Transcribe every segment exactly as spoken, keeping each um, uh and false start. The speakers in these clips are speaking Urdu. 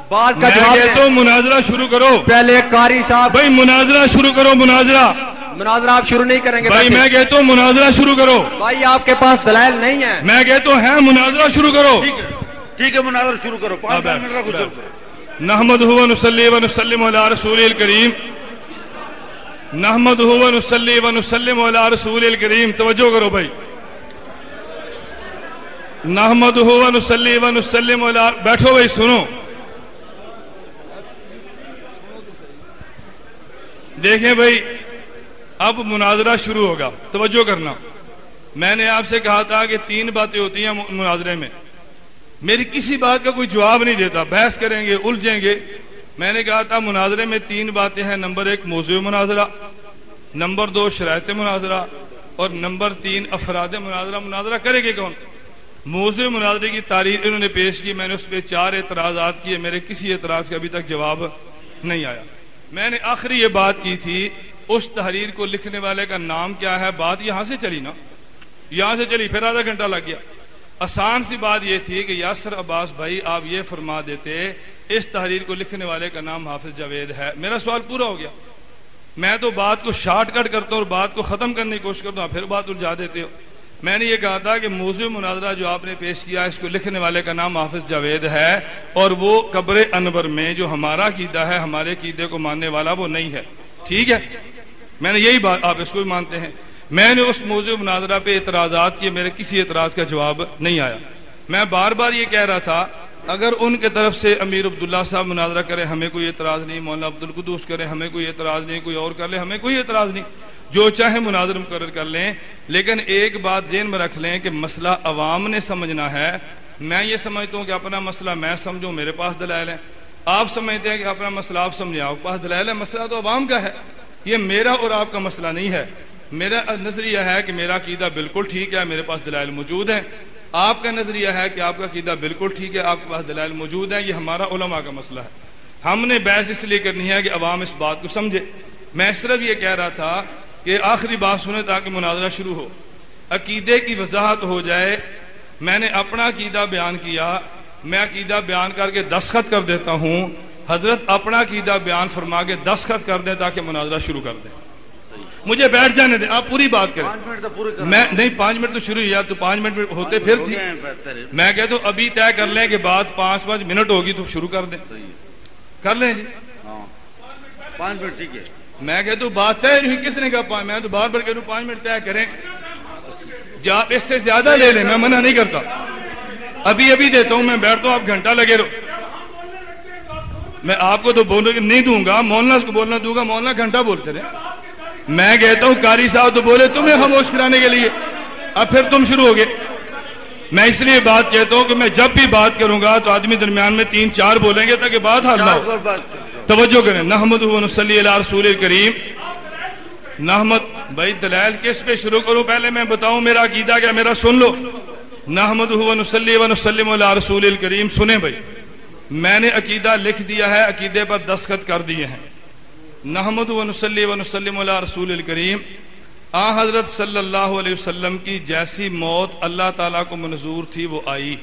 बात का जवाब मैं तो मुनाजरा शुरू करो। पहले कारी साहब भाई मुनाजरा शुरू करो, मुनाजरा मुनाजरा आप शुरू नहीं करेंगे भाई। मैं कहता हूँ मुनाजरा शुरू करो भाई, आपके पास दलाइल नहीं है। मैं कहता हूँ है मुनाजरा शुरू करो। ठीक है ठीक है, मुनाजरा शुरू करो, पाँच पाँच मिनट रखो, शुरू करो। नहमदुहु व नुसल्ली व नुसल्लिमु अला रसूलिल करीम, नहमदुहु व नुसल्ली व नुसल्लिमु अला रसूलिल करीम। तवज्जो करो भाई। नहमदुहु व नुसल्ली व नुसल्लिमु अला, बैठो भाई सुनो। देखें भाई, अब मुनाजरा शुरू होगा, तवज्जो करना। मैंने आपसे कहा था कि तीन बातें होती हैं मुनाजरे में। मेरी किसी बात का कोई जवाब नहीं देता, बहस करेंगे, उलझेंगे। मैंने कहा था मुनाजरे में तीन बातें हैं। नंबर एक मौज़ू मुनाजरा, नंबर दो शराइत मुनाजरा, और नंबर तीन अफराद मुनाजरा। मुनाजरा करेंगे कौन? मौज़ू मुनाजरे की तारीख इन्होंने पेश की, मैंने उस पर चार एतराज़ात किए, मेरे किसी एतराज़ का अभी तक जवाब नहीं आया। मैंने आखिरी ये बात की थी, उस तहरीर को लिखने वाले का नाम क्या है। बात यहां से चली ना, यहां से चली, फिर आधा घंटा लग गया। आसान सी बात यह थी कि यासर अब्बास भाई आप ये फरमा देते इस तहरीर को लिखने वाले का नाम हाफिज जावेद है, मेरा सवाल पूरा हो गया। मैं तो बात को शॉर्टकट करता हूं और बात को खत्म करने की कोशिश करता हूं, फिर बात उलझा देते हो। मैंने ये कहा था कि मौज़ू मुनाजरा जो आपने पेश किया, इसको लिखने वाले का नाम हाफिज जावेद है, और वो कब्र अनवर में जो हमारा कीदा है, हमारे कीदे को मानने वाला वो नहीं है। ठीक है, मैंने यही बात, आप इसको भी मानते हैं। मैंने उस मौज़ू मुनाजरा पे एतराज़ात किए, मेरे किसी एतराज का जवाब नहीं आया। मैं बार बार ये कह रहा था, अगर उनके तरफ से अमीर अब्दुल्ला साहब मुनाजरा करे, हमें कोई एतराज नहीं। मौलाना अब्दुल कुद्दूस करे, हमें कोई एतराज नहीं। कोई और कर ले, हमें कोई एतराज नहीं। जो चाहे मुनाजर मुकर्रर कर लें, लेकिन एक बात ज़हन में रख लें कि मसला अवाम ने समझना है। मैं ये समझता हूँ कि अपना मसला मैं समझूँ, मेरे पास दलाइल है। आप समझते हैं कि अपना मसला आप समझें, आपके पास दलाइल है। मसला तो अवाम का है, ये मेरा और आपका मसला नहीं है। मेरा नजरिया है कि मेरा कीदा बिल्कुल ठीक है, मेरे पास दलाइल मौजूद है। आपका नजरिया है कि आपका कीदा बिल्कुल ठीक है, आपके पास दलाइल मौजूद है। ये हमारा उलमा का मसला है। हमने बहस इसलिए करनी है कि अवाम इस बात को समझे। मैं सिर्फ ये कह रहा था कि आखिरी बात सुने ताकि मुनाजरा शुरू हो, अकीदे की वजाहत हो जाए। मैंने अपना अकीदा बयान किया, मैं अकीदा बयान करके दस्तखत कर देता हूं। हजरत अपना अकीदा बयान फरमा के दस्तखत कर दें ताकि मुनाजरा शुरू कर दें। मुझे बैठ जाने दें, आप पूरी बात करें। पाँच मिनट तो पूरे करना। मैं नहीं, पांच मिनट तो शुरू हुआ, तो पांच मिनट होते फिर हो थी। गए हैं बेहतर। मैं कहता हूं अभी तय कर लें कि बात पांच पांच मिनट होगी तो शुरू कर दें। सही है, कर लें जी। हाँ पाँच मिनट ठीक है। मैं कहता हूं बात तय नहीं, किसने कहा पांच? मैं तो बार बार कह रहा हूं पांच मिनट तय करें। जा इससे ज्यादा ले लें, मैं मना नहीं करता। अभी अभी देता हूं, मैं बैठता हूं, आप घंटा लगे रहो। मैं आपको तो बोल नहीं दूंगा, मौलाना को बोलना दूंगा, मौलाना घंटा बोलते रहे। मैं कहता हूं कारी साहब तो बोले तुम्हें खामोश कराने के लिए, अब फिर तुम शुरू हो गए। मैं इसलिए बात कहता हूं कि मैं जब भी बात करूंगा तो आदमी दरमियान में तीन चार बोलेंगे ताकि बात हाल ना हो। तवज्जो करें। नहमदुहु व नुसल्ली अला रसूलिल करीम। नहमद भाई दलाइल किस पे शुरू करूं? पहले मैं बताऊं मेरा अकीदा क्या, मेरा सुन लो। नहमदुहु व नुसल्ली व नुसल्लिमु अला रसूलिल करीम। सुने भाई, मैंने अकीदा लिख दिया है, अकीदे पर दस्तखत कर दिए हैं। नहमदुहु व नुसल्ली व नुसल्लिमु अला रसूलिल करीम। आ हजरत सल्लल्लाहु अलैहि वसल्लम की जैसी मौत अल्लाह ताला को मंजूर थी वो आई,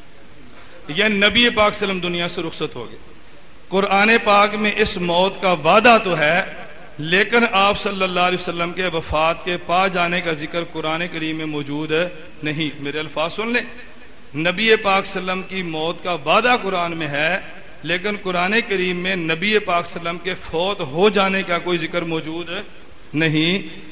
यह नबी पाक सल्लम दुनिया से रुखसत हो गए। कुरान पाक में इस मौत का वादा तो है, लेकिन आप सल्लल्लाहु अलैहि वसल्लम के वफात के पा जाने का जिक्र कुरान करीम में मौजूद नहीं। मेरे अल्फाज सुन लें, नबी पाक सल्लम की मौत का वादा कुरान में है, लेकिन कुरान करीम में नबी पाक सल्लम के फौत हो जाने का कोई जिक्र मौजूद नहीं।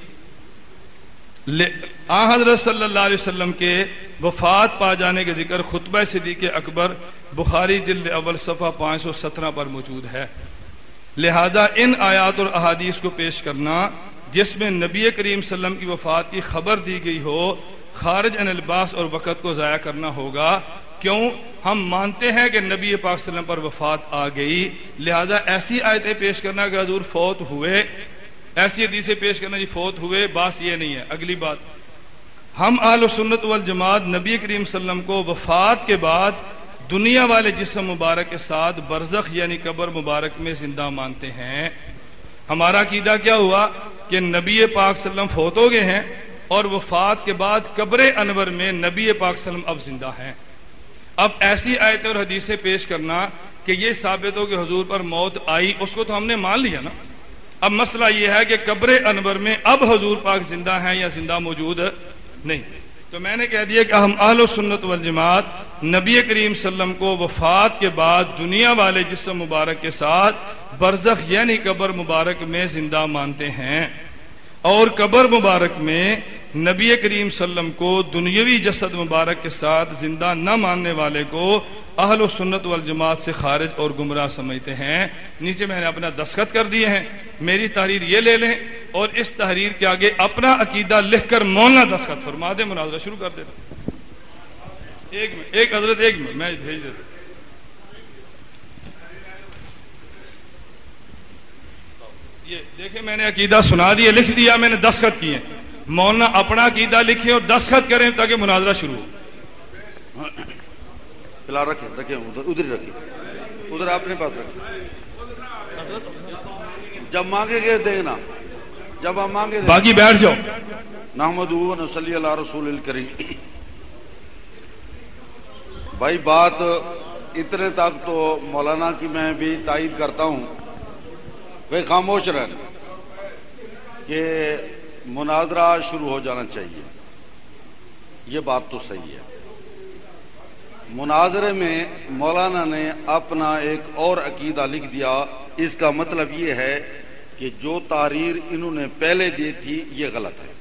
आ हज़रत सल्लल्लाहु अलैहि वसल्लम के वफात पा जाने के जिक्र खुतबा सिद्दीक़ अकबर बुखारी जिल्द अव्वल सफ़ा पाँच सौ सत्रह पर मौजूद है। लिहाजा इन आयात और अहादीस को पेश करना जिसमें नबी करीम सल्लम की वफात की खबर दी गई हो, खारिज अन लिबास और वक़्त को ज़ाया करना होगा। क्यों? हम मानते हैं कि नबी पाक सल्लम पर वफात आ गई, लिहाजा ऐसी आयतें पेश करना कि हजूर फौत हुए, ऐसी हदीसें पेश करना जी फौत हुए, बात ये नहीं है। अगली बात, हम अहले सुन्नत वल जमात नबी करीम सल्लम को वफात के बाद दुनिया वाले जिस्म मुबारक के साथ बरज़ख यानी कब्र मुबारक में जिंदा मानते हैं। हमारा अकीदा क्या हुआ कि नबी पाक सल्लम फौत हो गए हैं और वफात के बाद कब्र अनवर में नबी पाक सल्लम अब जिंदा हैं। اب ایسی آیتیں اور حدیثیں پیش کرنا کہ یہ ثابت ہو کہ حضور پر موت آئی، اس کو تو ہم نے مان لیا نا۔ اب مسئلہ یہ ہے کہ قبر انور میں اب حضور پاک زندہ ہیں یا زندہ موجود نہیں۔ تو میں نے کہہ دیا کہ ہم اہل سنت والجماعت نبی کریم صلی اللہ علیہ وسلم کو وفات کے بعد دنیا والے جسم مبارک کے ساتھ برزخ یعنی قبر مبارک میں زندہ مانتے ہیں، اور قبر مبارک میں نبی کریم صلی اللہ علیہ وسلم کو دنیاوی جسد مبارک کے ساتھ زندہ نہ ماننے والے کو اہل و سنت والجماعت سے خارج اور گمراہ سمجھتے ہیں۔ نیچے میں نے اپنا دستخط کر دیے ہیں، میری تحریر یہ لے لیں اور اس تحریر کے آگے اپنا عقیدہ لکھ کر مولانا دستخط فرما دیں، مناظرہ شروع کر دیتے۔ ایک منٹ ایک حضرت ایک منٹ میں بھیج دیتا ہوں۔ یہ دیکھیں میں نے عقیدہ سنا دیا، لکھ دیا، میں نے دستخط کیے، مولانا اپنا عقیدہ لکھیں اور دستخط کریں تاکہ مناظرہ شروع ہو۔ فی الحال رکھیں رکھیں ادھر ادھر ہی رکھیں، ادھر اپنے پاس رکھیں، جب مانگے گے دینا، جب ہم مانگے دینا۔ باقی بیٹھ جاؤ۔ نحمدہ و نصلی علی رسول الکریم۔ بھائی بات اتنے تک تو مولانا کی میں بھی تائید کرتا ہوں، بھائی خاموش رہنا کہ مناظرہ شروع ہو جانا چاہیے، یہ بات تو صحیح ہے۔ مناظرے میں مولانا نے اپنا ایک اور عقیدہ لکھ دیا، اس کا مطلب یہ ہے کہ جو تحریر انہوں نے پہلے دی تھی یہ غلط ہے۔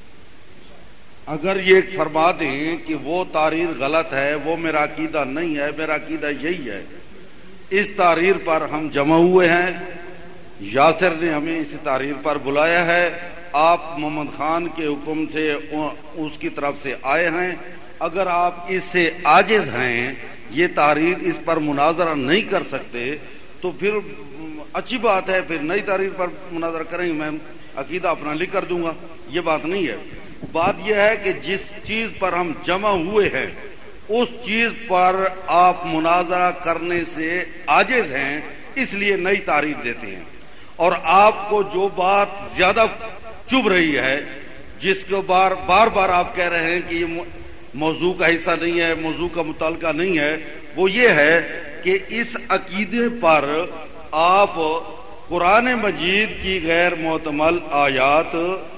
اگر یہ فرما دیں کہ وہ تحریر غلط ہے، وہ میرا عقیدہ نہیں ہے، میرا عقیدہ یہی ہے، اس تحریر پر ہم جمع ہوئے ہیں، یاسر نے ہمیں اس تحریر پر بلایا ہے، آپ محمد خان کے حکم سے اس کی طرف سے آئے ہیں، اگر آپ اس سے عاجز ہیں، یہ تحریر اس پر مناظرہ نہیں کر سکتے تو پھر اچھی بات ہے، پھر نئی تحریر پر مناظرہ کریں گے، میں عقیدہ اپنا لکھ کر دوں گا، یہ بات نہیں ہے۔ بات یہ ہے کہ جس چیز پر ہم جمع ہوئے ہیں اس چیز پر آپ مناظرہ کرنے سے عاجز ہیں، اس لیے نئی تحریر دیتے ہیں، اور آپ کو جو بات زیادہ چبھ رہی ہے، جس کو بار بار بار آپ کہہ رہے ہیں کہ یہ موضوع کا حصہ نہیں ہے، موضوع کا متعلقہ نہیں ہے، وہ یہ ہے کہ اس عقیدے پر آپ قرآن مجید کی غیر محتمل آیات،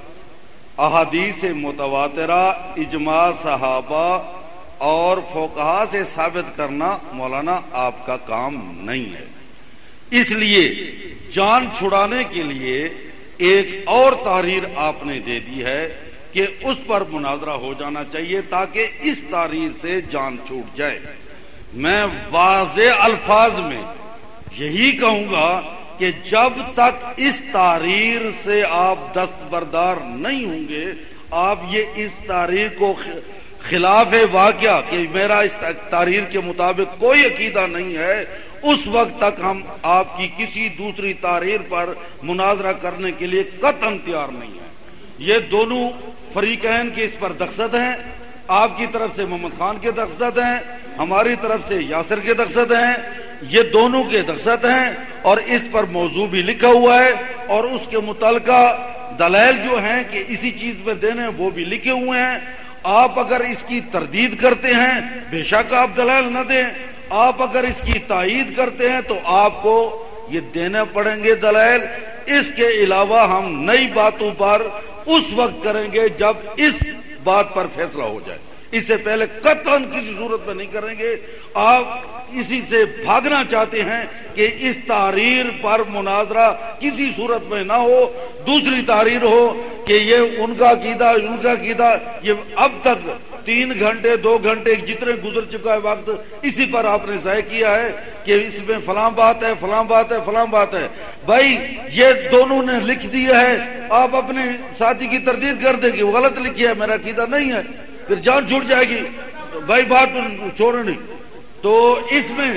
احادیث متواترہ، اجماع صحابہ اور فقہا سے ثابت کرنا مولانا آپ کا کام نہیں ہے۔ اس لیے جان چھڑانے کے لیے ایک اور تحریر آپ نے دے دی ہے کہ اس پر مناظرہ ہو جانا چاہیے تاکہ اس تحریر سے جان چھوٹ جائے۔ میں واضح الفاظ میں یہی کہوں گا کہ جب تک اس تحریر سے آپ دستبردار نہیں ہوں گے، آپ یہ اس تحریر کو خلاف واقعہ کہ میرا اس تحریر کے مطابق کوئی عقیدہ نہیں ہے، اس وقت تک ہم آپ کی کسی دوسری تحریر پر مناظرہ کرنے کے لیے قطعاً تیار نہیں ہیں۔ یہ دونوں فریقین کے اس پر دستخط ہیں، آپ کی طرف سے محمد خان کے دستخط ہیں، ہماری طرف سے یاسر کے دستخط ہیں، یہ دونوں کے دستخط ہیں، اور اس پر موضوع بھی لکھا ہوا ہے، اور اس کے متعلقہ دلائل جو ہیں کہ اسی چیز پہ دینے وہ بھی لکھے ہوئے ہیں۔ آپ اگر اس کی تردید کرتے ہیں بے شک آپ دلائل نہ دیں، آپ اگر اس کی تائید کرتے ہیں تو آپ کو یہ دینے پڑیں گے دلائل۔ اس کے علاوہ ہم نئی باتوں پر اس وقت کریں گے جب اس بات پر فیصلہ ہو جائے، اس سے پہلے قطعاً کسی صورت میں نہیں کریں گے۔ آپ اسی سے بھاگنا چاہتے ہیں کہ اس تحریر پر مناظرہ کسی صورت میں نہ ہو، دوسری تحریر ہو کہ یہ ان کا عقیدہ ان کا عقیدہ۔ یہ اب تک تین گھنٹے دو گھنٹے جتنے گزر چکا ہے وقت، اسی پر آپ نے ضائع کیا ہے کہ اس میں فلاں بات ہے فلاں بات ہے فلاں بات ہے۔ بھائی یہ دونوں نے لکھ دیا ہے، آپ اپنے ساتھی کی تردید کر دیں کہ وہ غلط لکھی ہے، میرا عقیدہ نہیں ہے، پھر جان چھوٹ جائے گی۔ بھائی بات چھوڑو نہیں، تو اس میں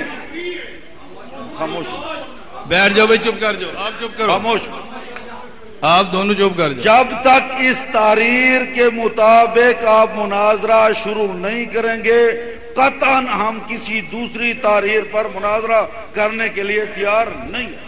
خاموش بیٹھ جاؤ بھائی، چپ کر جاؤ، آپ چپ کرو، خاموش آپ دونوں چپ کر جاؤ۔ جب تک اس تحریر کے مطابق آپ مناظرہ شروع نہیں کریں گے، قطعاً ہم کسی دوسری تحریر پر مناظرہ کرنے کے لیے تیار نہیں ہیں۔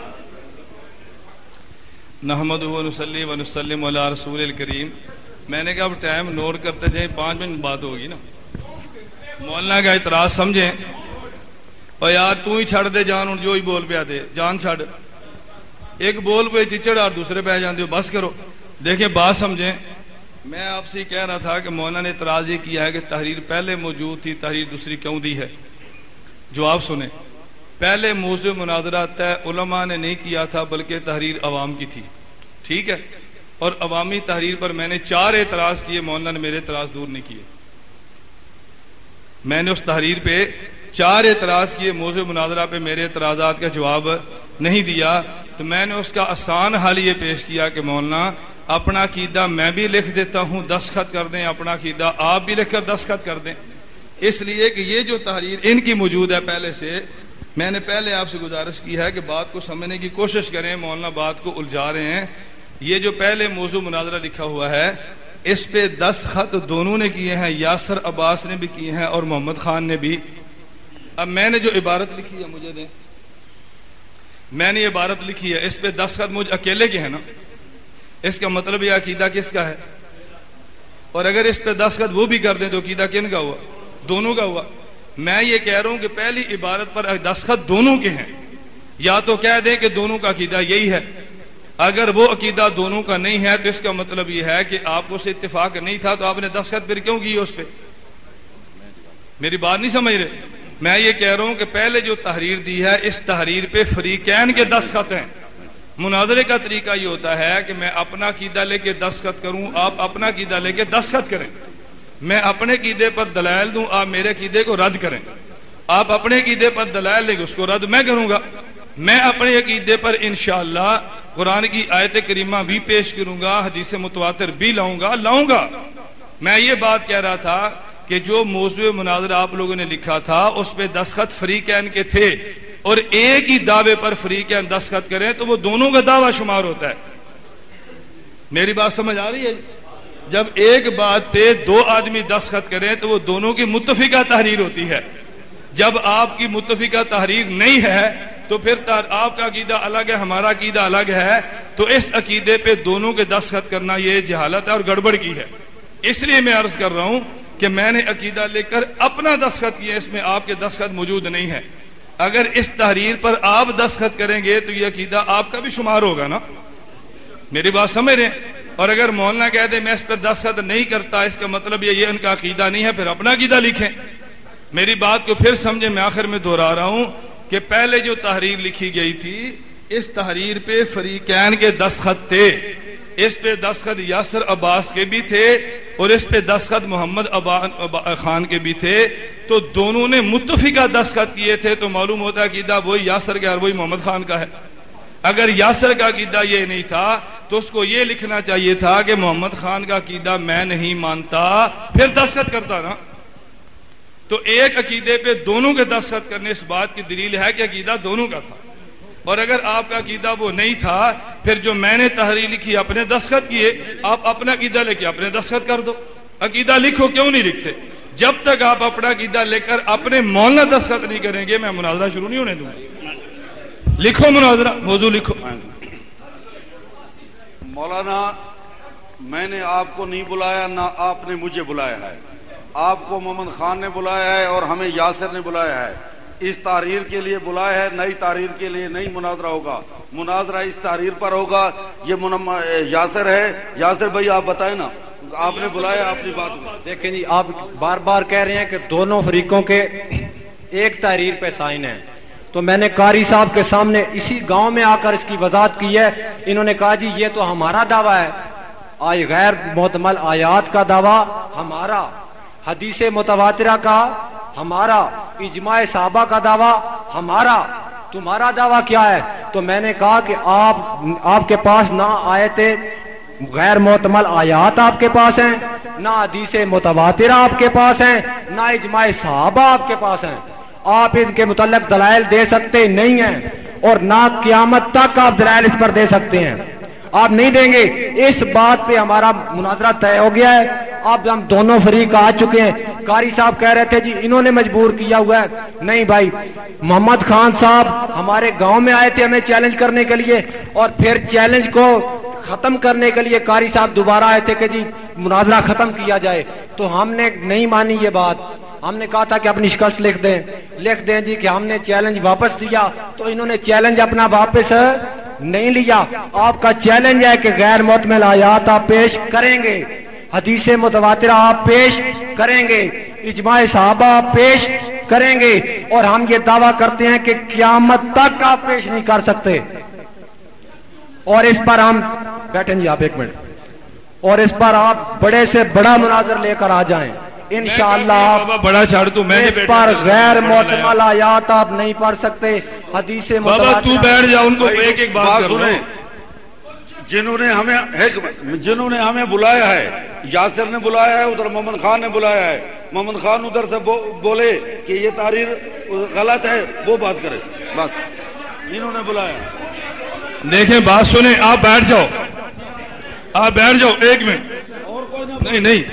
نحمدہ و نصلی و نسلم علی رسول الکریم۔ میں نے کہا اب ٹائم نوٹ کرتے جائیں، پانچ منٹ بات ہوگی نا۔ مولانا کا اعتراض سمجھیں اور یار تو ہی چھڑ دے جان، جو ہی بول پیا دے جان چھڑ، ایک بول پہ چچڑ اور دوسرے پہ جان دے، بس کرو۔ دیکھیں بات سمجھیں، میں آپ سے کہہ رہا تھا کہ مولانا نے اعتراض یہ کیا ہے کہ تحریر پہلے موجود تھی، تحریر دوسری کیوں دی ہے؟ جواب سنیں، پہلے موضوع مناظرہ طے علماء نے نہیں کیا تھا بلکہ تحریر عوام کی تھی، ٹھیک ہے؟ اور عوامی تحریر پر میں نے چار اعتراض کیے، مولانا نے میرے اعتراض دور نہیں کیے۔ میں نے اس تحریر پہ چار اعتراض کیے، موضوع مناظرہ پہ میرے اعتراضات کا جواب نہیں دیا، تو میں نے اس کا آسان حل یہ پیش کیا کہ مولانا اپنا عقیدہ میں بھی لکھ دیتا ہوں، دستخط کر دیں، اپنا عقیدہ آپ بھی لکھ کر دستخط کر دیں، اس لیے کہ یہ جو تحریر ان کی موجود ہے پہلے سے، میں نے پہلے آپ سے گزارش کی ہے کہ بات کو سمجھنے کی کوشش کریں، مولانا بات کو الجھا رہے ہیں۔ یہ جو پہلے موضوع مناظرہ لکھا ہوا ہے اس پہ دستخط دونوں نے کیے ہیں، یاسر عباس نے بھی کیے ہیں اور محمد خان نے بھی۔ اب میں نے جو عبارت لکھی ہے مجھے دیں، میں نے عبارت لکھی ہے، اس پہ دستخط مجھ اکیلے کے ہیں نا، اس کا مطلب یہ عقیدہ کس کا ہے؟ اور اگر اس پہ دستخط وہ بھی کر دیں تو عقیدہ کن کا ہوا؟ دونوں کا ہوا۔ میں یہ کہہ رہا ہوں کہ پہلی عبارت پر دستخط دونوں کے ہیں، یا تو کہہ دیں کہ دونوں کا عقیدہ یہی ہے، اگر وہ عقیدہ دونوں کا نہیں ہے تو اس کا مطلب یہ ہے کہ آپ کو سے اتفاق نہیں تھا تو آپ نے دستخط پھر کیوں کی اس پہ؟ میری بات نہیں سمجھ رہے؟ میں یہ کہہ رہا ہوں کہ پہلے جو تحریر دی ہے اس تحریر پہ فریقین کے دستخط ہیں۔ مناظرے کا طریقہ یہ ہوتا ہے کہ میں اپنا عقیدہ لے کے دستخط کروں، آپ اپنا عقیدہ لے کے دستخط کریں، میں اپنے عقیدے پر دلائل دوں، آپ میرے عقیدے کو رد کریں، آپ اپنے عقیدے پر دلائل لیں گے، اس کو رد میں کروں گا، میں اپنے عقیدے پر انشاءاللہ قرآن کی آیت کریمہ بھی پیش کروں گا، حدیث متواتر بھی لاؤں گا لاؤں گا میں یہ بات کہہ رہا تھا کہ جو موضوع مناظرہ آپ لوگوں نے لکھا تھا اس پہ دستخط فریقین کے تھے، اور ایک ہی دعوے پر فریقین دستخط کریں تو وہ دونوں کا دعویٰ شمار ہوتا ہے۔ میری بات سمجھ آ رہی ہے؟ جب ایک بات پہ دو آدمی دستخط کریں تو وہ دونوں کی متفقہ تحریر ہوتی ہے۔ جب آپ کی متفقہ تحریر نہیں ہے تو پھر آپ کا عقیدہ الگ ہے، ہمارا عقیدہ الگ ہے، تو اس عقیدے پہ دونوں کے دستخط کرنا یہ جہالت ہے اور گڑبڑ کی ہے۔ اس لیے میں عرض کر رہا ہوں کہ میں نے عقیدہ لے کر اپنا دستخط کیا، اس میں آپ کے دستخط موجود نہیں ہے۔ اگر اس تحریر پر آپ دستخط کریں گے تو یہ عقیدہ آپ کا بھی شمار ہوگا نا، میری بات سمجھ رہے ہیں؟ اور اگر مولانا کہہ دے میں اس پر دستخط نہیں کرتا، اس کا مطلب یہ یہ ان کا عقیدہ نہیں ہے، پھر اپنا عقیدہ لکھیں۔ میری بات کو پھر سمجھیں، میں آخر میں دہرا رہا ہوں کہ پہلے جو تحریر لکھی گئی تھی اس تحریر پہ فریقین کے دستخط تھے، اس پہ دستخط یاسر عباس کے بھی تھے اور اس پہ دستخط محمد خان کے بھی تھے، تو دونوں نے متفقہ دستخط کیے تھے، تو معلوم ہوتا ہے عقیدہ وہی یاسر کا اور وہی محمد خان کا ہے۔ اگر یاسر کا عقیدہ یہ نہیں تھا تو اس کو یہ لکھنا چاہیے تھا کہ محمد خان کا عقیدہ میں نہیں مانتا، پھر دستخط کرتا نا۔ تو ایک عقیدے پہ دونوں کے دستخط کرنے اس بات کی دلیل ہے کہ عقیدہ دونوں کا تھا، اور اگر آپ کا عقیدہ وہ نہیں تھا پھر جو میں نے تحریر لکھی اپنے دستخط کیے، آپ اپنا عقیدہ لے کے اپنے دستخط کر دو۔ عقیدہ لکھو، کیوں نہیں لکھتے؟ جب تک آپ اپنا عقیدہ لے کر اپنے مولانا دستخط نہیں کریں گے میں مناظرہ شروع نہیں ہونے دوں گا۔ لکھو مناظرہ، موضوع لکھو۔ مولانا میں نے آپ کو نہیں بلایا، نہ آپ نے مجھے بلایا ہے، آپ کو محمد خان نے بلایا ہے اور ہمیں یاسر نے بلایا ہے۔ اس تحریر کے لیے بلایا ہے، نئی تحریر کے لیے نہیں مناظرہ ہوگا، مناظرہ اس تحریر پر ہوگا۔ یہ یاسر ہے، یاسر بھائی آپ بتائیں نا، آپ نے بلایا اپنی بات میں۔ دیکھیں جی، آپ بار بار کہہ رہے ہیں کہ دونوں فریقوں کے ایک تحریر پہ سائن ہے، تو میں نے قاری صاحب کے سامنے اسی گاؤں میں آ کر اس کی وضاحت کی ہے۔ انہوں نے کہا جی یہ تو ہمارا دعویٰ ہے، آئی غیر محتمل آیات کا دعویٰ ہمارا، حدیث متواترہ کا ہمارا، اجماع صحابہ کا دعویٰ ہمارا، تمہارا دعویٰ کیا ہے؟ تو میں نے کہا کہ آپ آپ کے پاس نہ آیتیں غیر محتمل آیات آپ کے پاس ہیں، نہ حدیث متواترہ آپ کے پاس ہیں، نہ اجماع صحابہ آپ کے پاس ہیں، آپ ان کے متعلق دلائل دے سکتے نہیں ہیں، اور نہ قیامت تک آپ دلائل اس پر دے سکتے ہیں، آپ نہیں دیں گے۔ اس بات پہ ہمارا مناظرہ طے ہو گیا ہے، اب ہم دونوں فریق آ چکے ہیں۔ قاری صاحب کہہ رہے تھے جی انہوں نے مجبور کیا ہوا ہے، نہیں بھائی، محمد خان صاحب ہمارے گاؤں میں آئے تھے ہمیں چیلنج کرنے کے لیے، اور پھر چیلنج کو ختم کرنے کے لیے قاری صاحب دوبارہ آئے تھے کہ جی مناظرہ ختم کیا جائے، تو ہم نے نہیں مانی یہ بات. ہم نے کہا تھا کہ اپنی شکست لکھ دیں لکھ دیں جی کہ ہم نے چیلنج واپس دیا، تو انہوں نے چیلنج اپنا واپس نہیں لیا. آپ کا چیلنج ہے کہ غیر معتمل آیات آپ پیش کریں گے، حدیث متواترہ آپ پیش کریں گے، اجماع صحابہ آپ پیش کریں گے، اور ہم یہ دعویٰ کرتے ہیں کہ قیامت تک آپ پیش نہیں کر سکتے. اور اس پر ہم بیٹھیں جی آپ ایک منٹ، اور اس پر آپ بڑے سے بڑا مناظر لے کر آ جائیں انشاءاللہ. آپ بڑا چھاڑ تو میں اس پر غیر معتمل آیات آپ نہیں پڑھ سکتے، حدیث بابا تو بیٹھ جا، ان کو ایک ایک بات سنیں. جنہوں نے ہمیں جنہوں نے ہمیں بلایا ہے، یاسر نے بلایا ہے، ادھر محمد خان نے بلایا ہے. محمد خان ادھر سے بولے کہ یہ تحریر غلط ہے، وہ بات کرے، بس انہوں نے بلایا. دیکھیں بات سنیں، آپ بیٹھ جاؤ، آپ بیٹھ جاؤ ایک منٹ. اور کوئی نہیں نہیں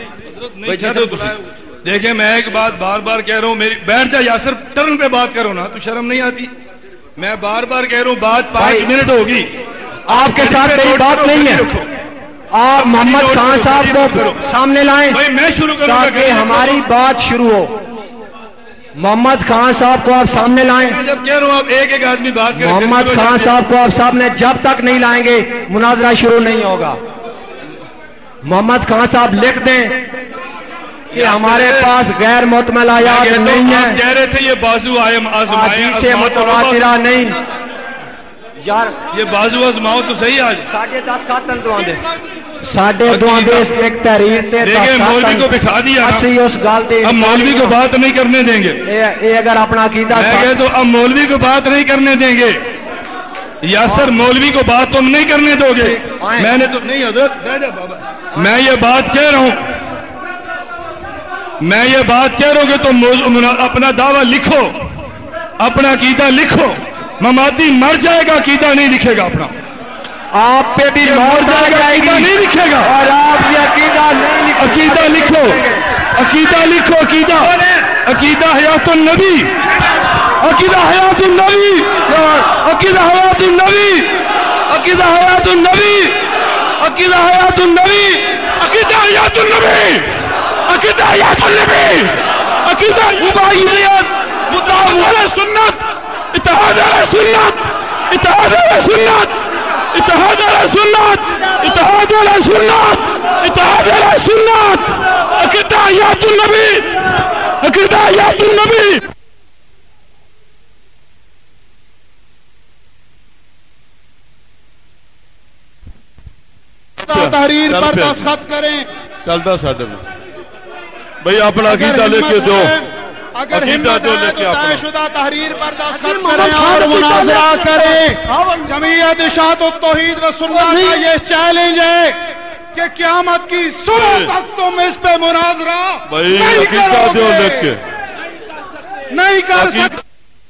دیکھیں میں ایک بات بار بار کہہ رہا ہوں، میری بیٹھ جا یاسر، ٹرن پہ بات کرو نا، تو شرم نہیں آتی؟ میں بار بار کہہ رہا ہوں بات پانچ منٹ ہوگی. آپ کے ساتھ میری بات نہیں ہے، آپ محمد خان صاحب کو سامنے لائیں میں شروع کروں تاکہ ہماری بات شروع ہو. محمد خان صاحب کو آپ سامنے لائیں. جب کہہ رہا ہوں آپ ایک ایک آدمی بات کریں. محمد خان صاحب کو آپ سامنے جب تک نہیں لائیں گے مناظرہ شروع نہیں ہوگا. محمد خان صاحب لکھ دیں کہ ہمارے پاس غیر معتمل آیات نہیں ہیں، کہہ رہے تھے یہ بازو آئے حدیث متواترہ نہیں. یار یہ بازو آزماؤ تو صحیح. آج ساڑھے دس خاتن دعا دے ساڑھے دعا دے اس ایک تحریر تے مولوی کو بٹھا دیا، اسی اس گل دے اب مولوی کو بات نہیں کرنے دیں گے. اے اگر اپنا عقیدہ تو اب مولوی کو بات نہیں کرنے دیں گے. یاسر مولوی کو بات تم نہیں کرنے دو گے. میں نے تو نہیں حضرت میں یہ بات کہہ رہا ہوں میں یہ بات کہہ رہا ہوں کہ تم اپنا دعویٰ لکھو، اپنا عقیدہ لکھو. مماتی مر جائے گا، عقیدہ نہیں لکھے گا اپنا. آپ پہ بھی مر جائے گا، عقیدہ نہیں لکھے گا. اور آپ یہ عقیدہ نہیں عقیدہ لکھو، عقیدہ لکھو. عقیدہ عقیدہ حیات النبی، عقیدہ حیات النبی، عقیدہ حیات النبی، عقیدہ حیات النبی، عقیدہ حیات النبی، عقیدہ حیات النبی، عقیدہ حیات النبی، عقیدہ مباحثیت مطابق سنت، اتحاد علی سنت، اتحاد علی سنت، اتحاد علی سنت، اتحاد علی سنت، اتحاد علی سنت، عقیدہ حیات النبی، عقیدہ حیات النبی. تحریر پر دستخط کریں. چلتا ساڈے میں بھائی اپنا عقیدہ لے کے دو، اگر ہمت ہے تو طے شدہ تحریر پر دستخط کریں اور مناظرہ کریں. جمعیت اشاعت التوحید و سنت کا یہ چیلنج ہے کہ قیامت کی صبح تک تم اس پہ مناظرہ نہیں کرو گے، نہیں کر سکتے.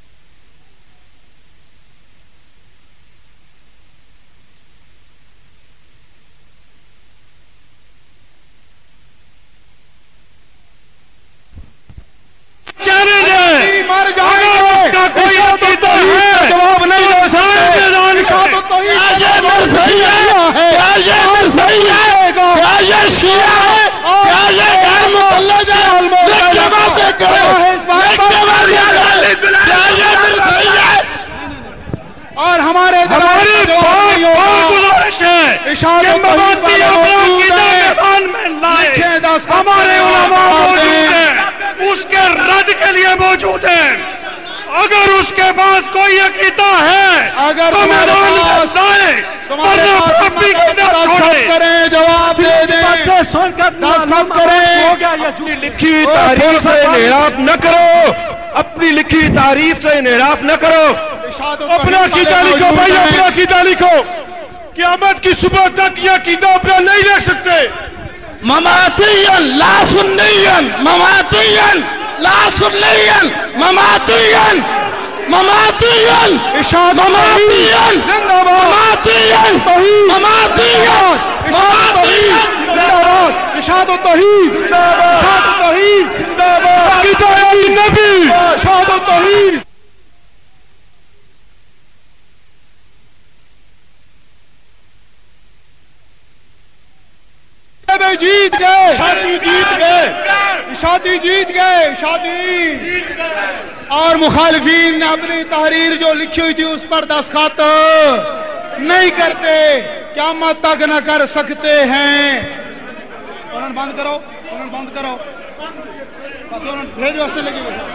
مر جائے گا کوئی جواب نہیں دے سکتے. اور ہمارے ہمارے اس کے رد کے لیے موجود ہیں. اگر اس کے پاس کوئی عقیدہ ہے اگر تو میدان میں جائے، کریں جواب دے دیں، دستخط کریں. لکھی تعریف سے انحراف نہ کرو، اپنی لکھی تعریف سے انحراف نہ کرو. اپنا عقیدہ لکھو بھائی، اپنا عقیدہ لکھو. قیامت کی صبح تک یہ عقیدہ اپنا نہیں لکھ سکتے. مماتین لا سنین، مماتین لا سنین، مماتین مماتین مماتین مماتین مماتین مماتین اشاعت التوحید، اشاعت التوحید، عقیدہ النبی، اشاعت التوحید. जीत गए, शादी जीत गए, शादी जीत गए, शादी। और मुखालिफीन ने अपनी तहरीर जो लिखी हुई थी उस पर दस्तखत नहीं करते, क़यामत तक न कर सकते हैं। उन्होंने बंद करो, उन्होंने बंद करो, भेजो से लगी हुई।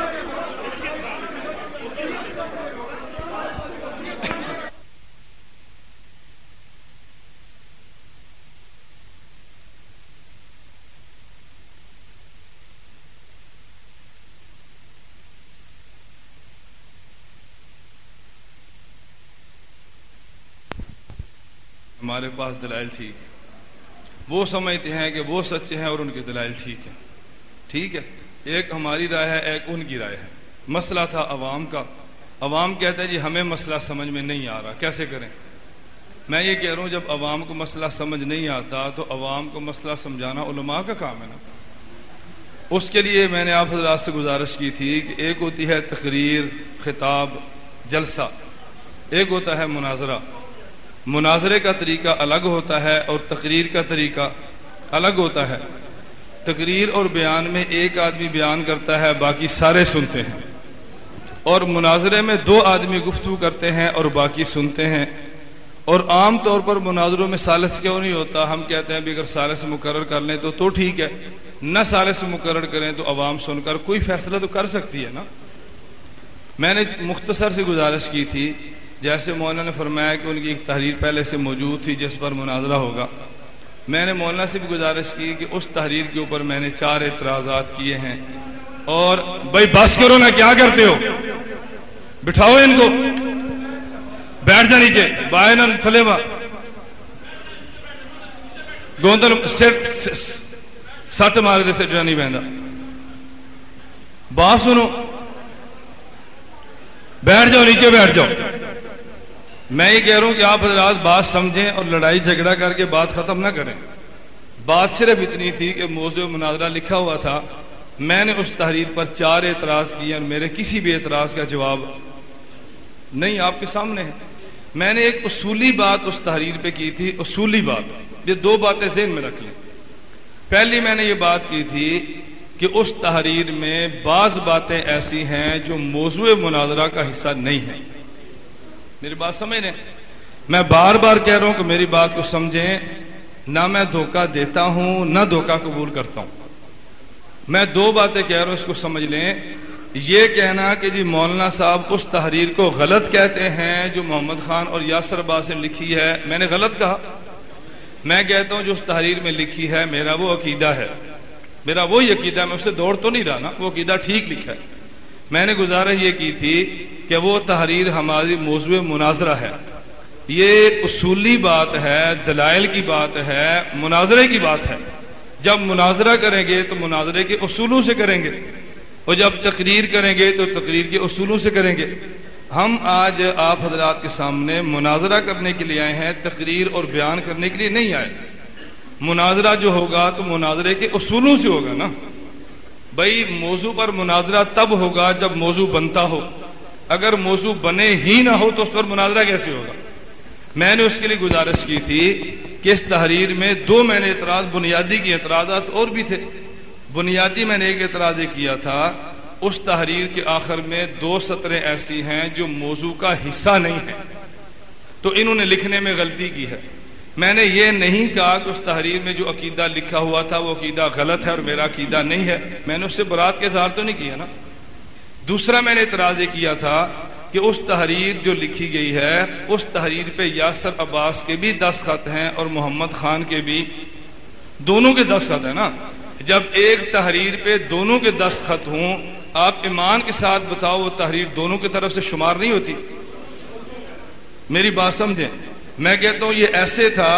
हमारे पास दलाइल ठीक है, वो समझते हैं कि वो सच्चे हैं और उनके दलाइल ठीक है। ठीक है, एक हमारी राय है, एक उनकी राय है। मसला था अवाम का, अवाम कहते हैं जी हमें मसला समझ में नहीं आ रहा, कैसे करें। मैं ये कह रहा हूं जब अवाम को मसला समझ नहीं आता तो अवाम को मसला समझाना उलमा का काम है ना। उसके लिए मैंने आप हज़रात से गुजारिश की थी कि एक होती है तकरीर, खिताब, जलसा, एक होता है मुनाजरा। मुनाजरे का तरीका अलग होता है और तकरीर का तरीका अलग होता है। तकरीर और बयान में एक आदमी बयान करता है, बाकी सारे सुनते हैं, और मुनाजरे में दो आदमी गुफ्तगू करते हैं और बाकी सुनते हैं। और आम तौर पर मुनाजरों में सालिस क्यों नहीं होता? हम कहते हैं भी अगर सालिस मुकर्रर कर लें तो तो ठीक है, न सालिस मुकर्रर करें तो अवाम सुनकर कोई फैसला तो कर सकती है ना। मैंने मुख्तसर से गुजारिश की थी, जैसे मौलाना ने फरमाया कि उनकी एक तहरीर पहले से मौजूद थी जिस पर मुनाजरा होगा। मैंने मौलाना से भी गुजारिश की कि उस तहरीर के ऊपर मैंने चार एतराज़ात किए हैं। और भाई बस करो ना, क्या करते हो, बिठाओ इनको, बैठ जा नीचे, बाय ना थले बा गोंदल सिर सट मारे दे सिर नहीं बहता। बात सुनो, बैठ जाओ, नीचे बैठ जाओ। मैं ये कह रहा हूं कि आप हजरात बात समझें और लड़ाई झगड़ा करके बात खत्म ना करें। बात सिर्फ इतनी थी कि मौज़ू मुनाज़रा लिखा हुआ था, मैंने उस तहरीर पर चार एतराज किए और मेरे किसी भी एतराज का जवाब नहीं आपके सामने है। मैंने एक उसूली बात उस तहरीर पे की थी, उसूली बात, ये दो बातें ज़हन में रख लें। पहली मैंने ये बात की थी कि उस तहरीर में बाज़ बातें ऐसी हैं जो मौज़ू मुनाज़रा का हिस्सा नहीं है। मेरी बात समझ लें, मैं बार बार कह रहा हूं कि मेरी बात को समझें। ना मैं धोखा देता हूं ना धोखा कबूल करता हूं। मैं दो बातें कह रहा हूं, इसको समझ लें। ये कहना कि जी मौलाना साहब उस तहरीर को गलत कहते हैं जो मोहम्मद खान और यासर अब्बास ने लिखी है, मैंने गलत कहा? मैं कहता हूं जो उस तहरीर में लिखी है मेरा वो अकीदा है, मेरा वही अकीदा, मैं उससे दौड़ तो नहीं रहा ना, वो अकीदा ठीक लिखा है। मैंने गुजारिश ये की थी कि वो तहरीर हमारी मौज़ू मुनाजरा है। ये उसूली बात है, दलाइल की बात है, मुनाजरे की बात है। जब मुनाजरा करेंगे तो मुनाजरे के उसूलों से करेंगे, और जब तकरीर करेंगे तो तकरीर के उसूलों से करेंगे। हम आज आप हजरात के सामने मुनाजरा करने के लिए आए हैं, तकरीर और बयान करने के लिए नहीं आए। मुनाजरा जो होगा तो मुनाजरे के उसूलों से होगा ना भाई। मौजू पर मुनाजरा तब होगा जब मौजू बनता हो, अगर मौजू बने ही ना हो तो उस पर मुनाजरा कैसे होगा? मैंने उसके लिए गुजारिश की थी कि इस तहरीर में दो मैंने एतराज, बुनियादी की एतराज़ात और भी थे। बुनियादी मैंने एक एतराज किया था, उस तहरीर के आखिर में दो सतरें ऐसी हैं जो मौजू का हिस्सा नहीं है, तो इन्होंने लिखने में गलती की है। मैंने ये नहीं कहा कि उस तहरीर में जो अकीदा लिखा हुआ था वो अकीदा गलत है और मेरा अकीदा नहीं है, मैंने उससे बरात के इज़हार तो नहीं किया ना। दूसरा मैंने इतराज ये किया था कि उस तहरीर जो लिखी गई है उस तहरीर पे यासर अब्बास के भी दस्तखत हैं और मोहम्मद खान के भी, दोनों के दस्तखत है ना। जब एक तहरीर पे दोनों के दस्तखत हों, आप ईमान के साथ बताओ वो तहरीर दोनों की तरफ से शुमार नहीं होती? मेरी बात समझें, मैं कहता हूं ये ऐसे था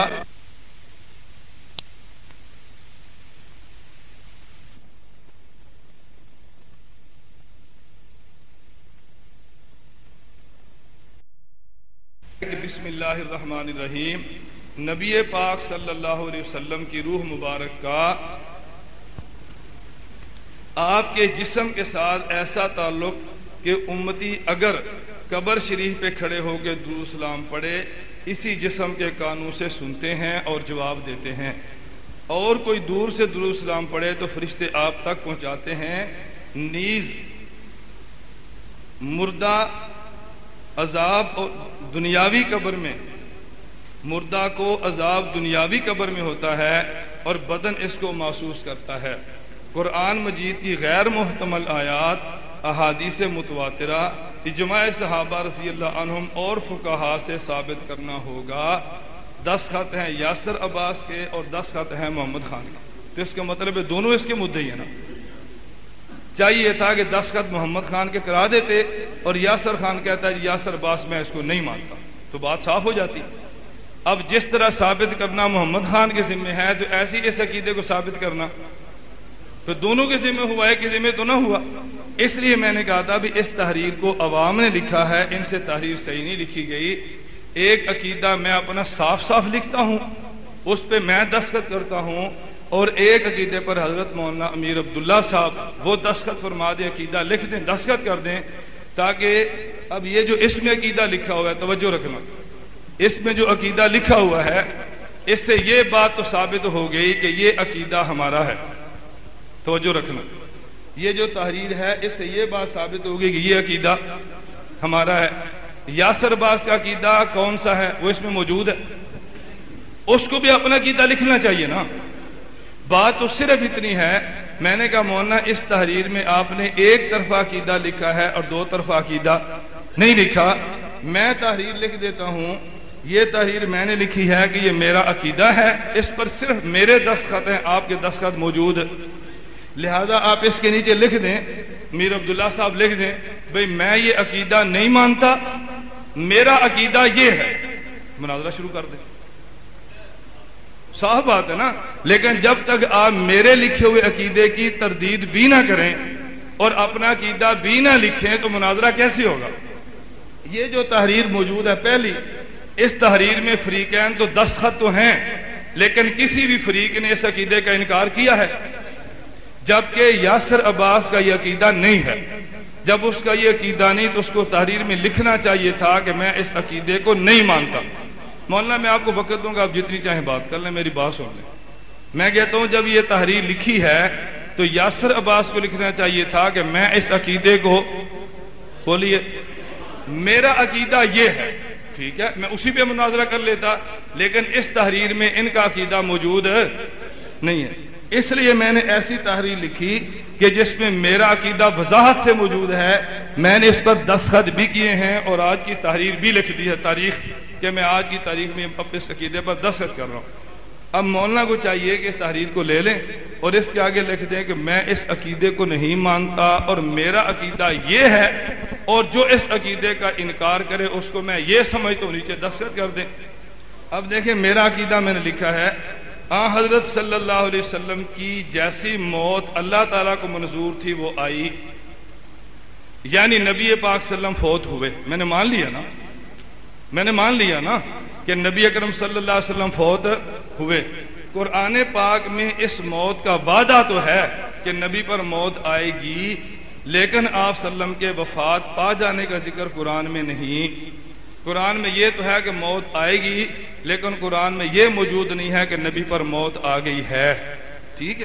कि बिस्मिल्लाहिर्रहमानिर्रहीम, नबी पाक सल्लल्लाहु अलैहि वसल्लम की रूह मुबारक का आपके जिस्म के साथ ऐसा ताल्लुक कि उम्मती अगर कब्र शरीफ पे खड़े होकर दुरूद सलाम पढ़े, इसी जिस्म के कानून से सुनते हैं और जवाब देते हैं। اور کوئی دور سے درود سلام پڑھے تو فرشتے آپ تک پہنچاتے ہیں، نیز مردہ عذاب اور دنیاوی قبر میں مردہ کو عذاب دنیاوی قبر میں ہوتا ہے اور بدن اس کو محسوس کرتا ہے۔ قرآن مجید کی غیر محتمل آیات، احادیث متواترہ، اجماع صحابہ رضی اللہ عنہم اور فقہا سے ثابت کرنا ہوگا۔ دس خط ہیں یاسر عباس کے اور دس خط ہیں محمد خان کے، تو اس کا مطلب ہے دونوں اس کے مدعی ہیں نا۔ چاہیے تھا کہ دس خط محمد خان کے کرا دیتے اور یاسر خان کہتا ہے یاسر عباس میں اس کو نہیں مانتا، تو بات صاف ہو جاتی۔ اب جس طرح ثابت کرنا محمد خان کے ذمہ ہے تو ایسی اس عقیدے کو ثابت کرنا تو دونوں کے ذمہ ہوا ہے کہ ذمہ تو نہ ہوا۔ اس لیے میں نے کہا تھا بھی اس تحریر کو عوام نے لکھا ہے، ان سے تحریر صحیح نہیں لکھی گئی۔ ایک عقیدہ میں اپنا صاف صاف لکھتا ہوں، اس پہ میں دستخط کرتا ہوں، اور ایک عقیدے پر حضرت مولانا امیر عبداللہ صاحب وہ دستخط فرما دیں، عقیدہ لکھ دیں، دستخط کر دیں، تاکہ اب یہ جو اس میں عقیدہ لکھا ہوا ہے، توجہ رکھنا، اس میں جو عقیدہ لکھا ہوا ہے اس سے یہ بات تو ثابت ہو گئی کہ یہ عقیدہ ہمارا ہے۔ توجہ رکھنا، یہ جو تحریر ہے اس سے یہ بات ثابت ہوگی کہ یہ عقیدہ ہمارا ہے۔ یاسر عباس کا عقیدہ کون سا ہے وہ اس میں موجود ہے، اس کو بھی اپنا عقیدہ لکھنا چاہیے نا۔ بات تو صرف اتنی ہے، میں نے کہا مولانا اس تحریر میں آپ نے ایک طرفہ عقیدہ لکھا ہے اور دو طرفہ عقیدہ نہیں لکھا۔ میں تحریر لکھ دیتا ہوں، یہ تحریر میں نے لکھی ہے کہ یہ میرا عقیدہ ہے، اس پر صرف میرے دستخط ہیں، آپ کے دستخط موجود، لہذا آپ اس کے نیچے لکھ دیں، میر عبداللہ صاحب لکھ دیں بھئی میں یہ عقیدہ نہیں مانتا، میرا عقیدہ یہ ہے، مناظرہ شروع کر دیں۔ صاف بات ہے نا، لیکن جب تک آپ میرے لکھے ہوئے عقیدے کی تردید بھی نہ کریں اور اپنا عقیدہ بھی نہ لکھیں تو مناظرہ کیسے ہوگا؟ یہ جو تحریر موجود ہے پہلی، اس تحریر میں فریقین تو دستخط تو ہیں، لیکن کسی بھی فریق نے اس عقیدے کا انکار کیا ہے، جبکہ یاسر عباس کا یہ عقیدہ نہیں ہے۔ جب اس کا یہ عقیدہ نہیں تو اس کو تحریر میں لکھنا چاہیے تھا کہ میں اس عقیدے کو نہیں مانتا۔ مولانا میں آپ کو وقت دوں گا، آپ جتنی چاہیں بات کر لیں، میری بات سن لیں۔ میں کہتا ہوں جب یہ تحریر لکھی ہے تو یاسر عباس کو لکھنا چاہیے تھا کہ میں اس عقیدے کو، بولیے، میرا عقیدہ یہ ہے، ٹھیک ہے، میں اسی پہ مناظرہ کر لیتا، لیکن اس تحریر میں ان کا عقیدہ موجود نہیں ہے۔ اس لیے میں نے ایسی تحریر لکھی کہ جس میں میرا عقیدہ وضاحت سے موجود ہے، میں نے اس پر دستخط بھی کیے ہیں اور آج کی تحریر بھی لکھ دی ہے، تاریخ کہ میں آج کی تاریخ میں اس عقیدے پر دستخط کر رہا ہوں۔ اب مولانا کو چاہیے کہ تحریر کو لے لیں اور اس کے آگے لکھ دیں کہ میں اس عقیدے کو نہیں مانتا اور میرا عقیدہ یہ ہے، اور جو اس عقیدے کا انکار کرے اس کو میں یہ سمجھتا ہوں، نیچے دستخط کر دیں۔ اب دیکھیں میرا عقیدہ میں نے لکھا ہے، آن حضرت صلی اللہ علیہ وسلم کی جیسی موت اللہ تعالیٰ کو منظور تھی وہ آئی، یعنی نبی پاک صلی اللہ علیہ وسلم فوت ہوئے، میں نے مان لیا نا، میں نے مان لیا نا کہ نبی اکرم صلی اللہ علیہ وسلم فوت ہوئے۔ قرآن پاک میں اس موت کا وعدہ تو ہے کہ نبی پر موت آئے گی، لیکن آپ صلی اللہ علیہ وسلم کے وفات پا جانے کا ذکر قرآن میں نہیں۔ قرآن میں یہ تو ہے کہ موت آئے گی، لیکن قرآن میں یہ موجود نہیں ہے کہ نبی پر موت آ گئی ہے، ٹھیک ہے۔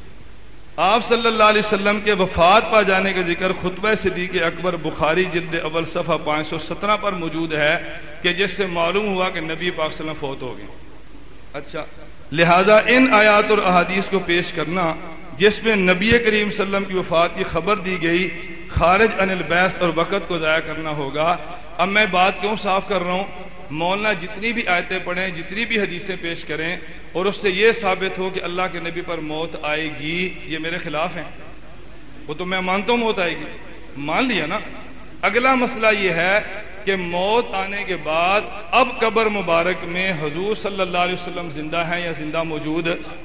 آپ صلی اللہ علیہ وسلم کے وفات پا جانے کا ذکر خطبہ صدیق اکبر بخاری جلد اول صفحہ پانچ سو سترہ پر موجود ہے کہ جس سے معلوم ہوا کہ نبی پاک صلی اللہ علیہ وسلم فوت ہو گئے۔ اچھا، لہذا ان آیات اور احادیث کو پیش کرنا جس میں نبی کریم صلی اللہ علیہ وسلم کی وفات کی خبر دی گئی، خارج عن البحث اور وقت کو ضائع کرنا ہوگا۔ اب میں بات کیوں صاف کر رہا ہوں؟ مولانا جتنی بھی آیتیں پڑھیں، جتنی بھی حدیثیں پیش کریں اور اس سے یہ ثابت ہو کہ اللہ کے نبی پر موت آئے گی، یہ میرے خلاف ہیں، وہ تو میں مانتا ہوں موت آئے گی، مان لیا نا۔ اگلا مسئلہ یہ ہے کہ موت آنے کے بعد اب قبر مبارک میں حضور صلی اللہ علیہ وسلم زندہ ہیں یا زندہ موجود؟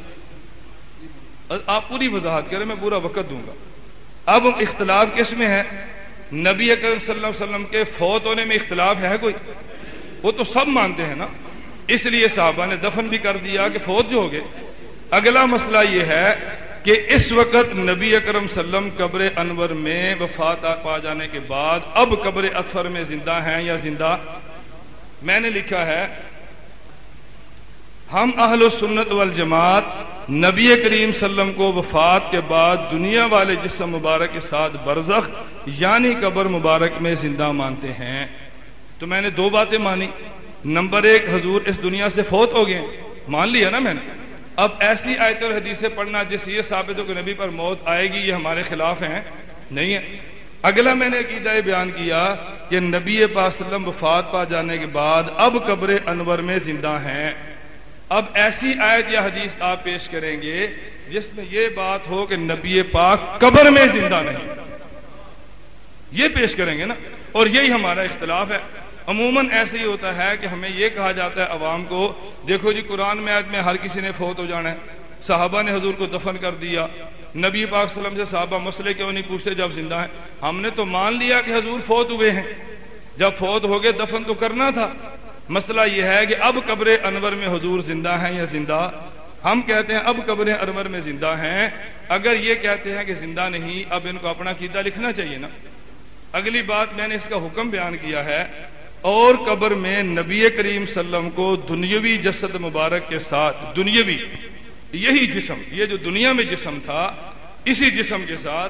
آپ پوری وضاحت کریں، میں پورا وقت دوں گا۔ اب اختلاف کس میں ہے؟ نبی اکرم صلی اللہ علیہ وسلم کے فوت ہونے میں اختلاف ہے کوئی؟ وہ تو سب مانتے ہیں نا، اس لیے صحابہ نے دفن بھی کر دیا کہ فوت جو ہو گئے۔ اگلا مسئلہ یہ ہے کہ اس وقت نبی اکرم صلی اللہ علیہ وسلم قبر انور میں وفات پا جانے کے بعد اب قبر اطہر میں زندہ ہیں یا زندہ؟ میں نے لکھا ہے ہم اہل سنت والجماعت نبی کریم صلی اللہ علیہ وسلم کو وفات کے بعد دنیا والے جسم مبارک کے ساتھ برزخ یعنی قبر مبارک میں زندہ مانتے ہیں. تو میں نے دو باتیں مانی. نمبر ایک، حضور اس دنیا سے فوت ہو گئے، مان لیا نا میں نے. اب ایسی آیت اور حدیثیں پڑھنا جس یہ ثابت ہو کہ نبی پر موت آئے گی، یہ ہمارے خلاف ہیں؟ نہیں ہے. اگلا میں نے عقیدہ بیان کیا کہ نبی پاک صلی اللہ علیہ وسلم وفات پا جانے کے بعد اب قبر انور میں زندہ ہیں. اب ایسی آیت یا حدیث آپ پیش کریں گے جس میں یہ بات ہو کہ نبی پاک قبر میں زندہ نہیں، یہ پیش کریں گے نا. اور یہی ہمارا اختلاف ہے. عموماً ایسے ہی ہوتا ہے کہ ہمیں یہ کہا جاتا ہے عوام کو، دیکھو جی قرآن میں آیت میں ہر کسی نے فوت ہو جانا ہے، صحابہ نے حضور کو دفن کر دیا، نبی پاک صلی اللہ علیہ وسلم سے صحابہ مسئلے کیوں نہیں پوچھتے جب زندہ ہیں؟ ہم نے تو مان لیا کہ حضور فوت ہوئے ہیں، جب فوت ہو گئے دفن تو کرنا تھا. مسئلہ یہ ہے کہ اب قبر انور میں حضور زندہ ہیں یا زندہ؟ ہم کہتے ہیں اب قبر انور میں زندہ ہیں. اگر یہ کہتے ہیں کہ زندہ نہیں، اب ان کو اپنا عقیدہ لکھنا چاہیے نا. اگلی بات میں نے اس کا حکم بیان کیا ہے، اور قبر میں نبی کریم صلی اللہ علیہ وسلم کو دنیاوی جسد مبارک کے ساتھ، دنیاوی یہی جسم، یہ جو دنیا میں جسم تھا، اسی جسم کے ساتھ